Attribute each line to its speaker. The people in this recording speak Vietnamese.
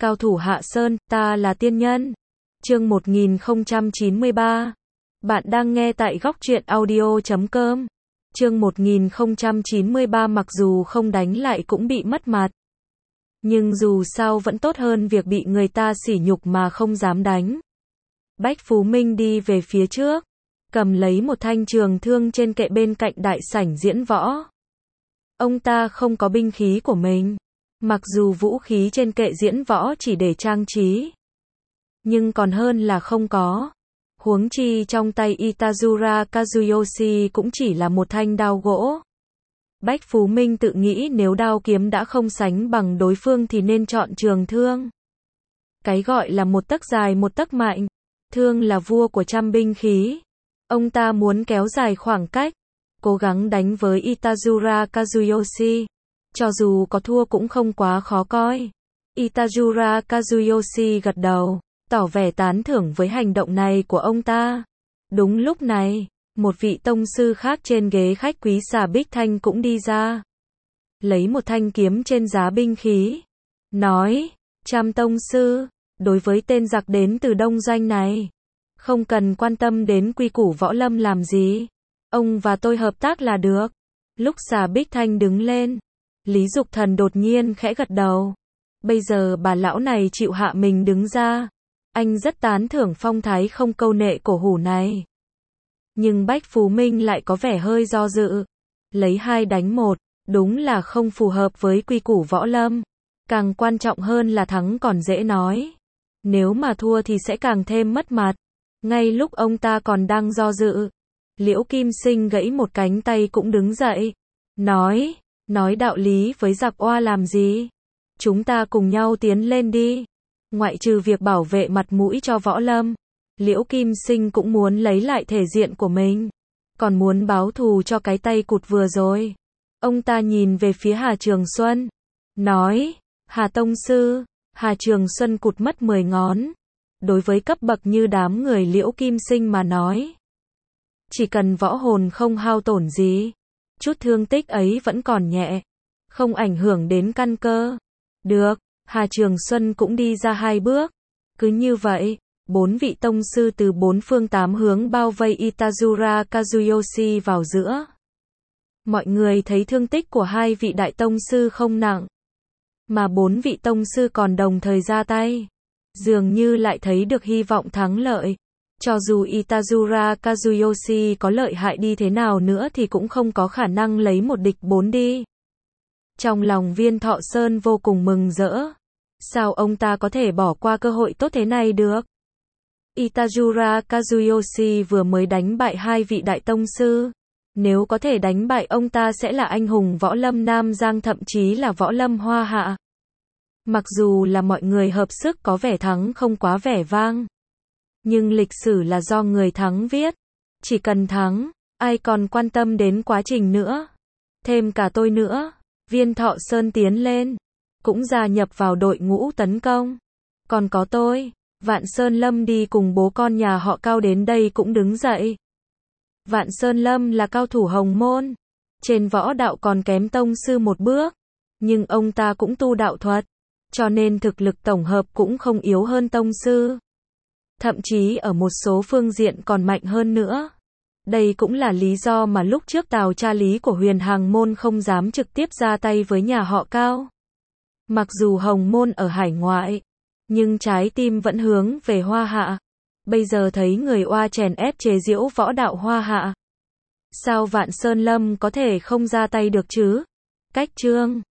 Speaker 1: Cao thủ Hạ Sơn, ta là tiên nhân. Chương 1093. Bạn đang nghe tại góc truyện audio.com. Chương 1093 mặc dù không đánh lại cũng bị mất mặt. Nhưng dù sao vẫn tốt hơn việc bị người ta sỉ nhục mà không dám đánh. Bách Phú Minh đi về phía trước, cầm lấy một thanh trường thương trên kệ bên cạnh đại sảnh diễn võ. Ông ta không có binh khí của mình. Mặc dù vũ khí trên kệ diễn võ chỉ để trang trí, nhưng còn hơn là không có. Huống chi trong tay Itazura Kazuyoshi cũng chỉ là một thanh đao gỗ. Bách Phú Minh tự nghĩ nếu đao kiếm đã không sánh bằng đối phương thì nên chọn trường thương. Cái gọi là một tấc dài một tấc mạnh, thương là vua của trăm binh khí. Ông ta muốn kéo dài khoảng cách, cố gắng đánh với Itazura Kazuyoshi. Cho dù có thua cũng không quá khó coi. Itazura Kazuyoshi gật đầu, tỏ vẻ tán thưởng với hành động này của ông ta. Đúng lúc này, một vị tông sư khác trên ghế khách quý Xà Bích Thanh cũng đi ra. Lấy một thanh kiếm trên giá binh khí. Nói, Trăm tông sư, đối với tên giặc đến từ Đông Doanh này, không cần quan tâm đến quy củ võ lâm làm gì. Ông và tôi hợp tác là được. Lúc Xà Bích Thanh đứng lên, Lý Dục Thần đột nhiên khẽ gật đầu. Bây giờ bà lão này chịu hạ mình đứng ra. Anh rất tán thưởng phong thái không câu nệ cổ hủ này. Nhưng Bách Phú Minh lại có vẻ hơi do dự. Lấy 2 đánh 1, đúng là không phù hợp với quy củ võ lâm. Càng quan trọng hơn là thắng còn dễ nói. Nếu mà thua thì sẽ càng thêm mất mặt. Ngay lúc ông ta còn đang do dự, Liễu Kim Sinh gãy một cánh tay cũng đứng dậy. Nói đạo lý với giặc oa làm gì? Chúng ta cùng nhau tiến lên đi. Ngoại trừ việc bảo vệ mặt mũi cho võ lâm, Liễu Kim Sinh cũng muốn lấy lại thể diện của mình. Còn muốn báo thù cho cái tay cụt vừa rồi. Ông ta nhìn về phía Hà Trường Xuân. Nói, Hà Tông Sư. Hà Trường Xuân cụt mất 10 ngón. Đối với cấp bậc như đám người Liễu Kim Sinh mà nói, chỉ cần võ hồn không hao tổn gì, chút thương tích ấy vẫn còn nhẹ, không ảnh hưởng đến căn cơ. Được, Hà Trường Xuân cũng đi ra 2 bước. Cứ như vậy, 4 vị tông sư từ 4 phương 8 hướng bao vây Itazura Kazuyoshi vào giữa. Mọi người thấy thương tích của 2 vị đại tông sư không nặng, mà 4 vị tông sư còn đồng thời ra tay, dường như lại thấy được hy vọng thắng lợi. Cho dù Itazura Kazuyoshi có lợi hại đi thế nào nữa thì cũng không có khả năng lấy một địch 4 đi. Trong lòng Viên Thọ Sơn vô cùng mừng rỡ. Sao ông ta có thể bỏ qua cơ hội tốt thế này được? Itazura Kazuyoshi vừa mới đánh bại 2 vị đại tông sư. Nếu có thể đánh bại ông ta sẽ là anh hùng võ lâm Nam Giang, thậm chí là võ lâm Hoa Hạ. Mặc dù là mọi người hợp sức có vẻ thắng không quá vẻ vang, nhưng lịch sử là do người thắng viết. Chỉ cần thắng, ai còn quan tâm đến quá trình nữa. Thêm cả tôi nữa. Viên Thọ Sơn tiến lên, cũng gia nhập vào đội ngũ tấn công. Còn có tôi, Vạn Sơn Lâm đi cùng bố con nhà họ Cao đến đây cũng đứng dậy. Vạn Sơn Lâm là cao thủ hồng môn, trên võ đạo còn kém tông sư một bước, nhưng ông ta cũng tu đạo thuật, cho nên thực lực tổng hợp cũng không yếu hơn tông sư. Thậm chí ở một số phương diện còn mạnh hơn nữa. Đây cũng là lý do mà lúc trước Tào cha Lý của Huyền Hàng Môn không dám trực tiếp ra tay với nhà họ Cao. Mặc dù Hồng Môn ở hải ngoại, nhưng trái tim vẫn hướng về Hoa Hạ. Bây giờ thấy người oa chèn ép chế giễu võ đạo Hoa Hạ, sao Vạn Sơn Lâm có thể không ra tay được chứ? Cách chương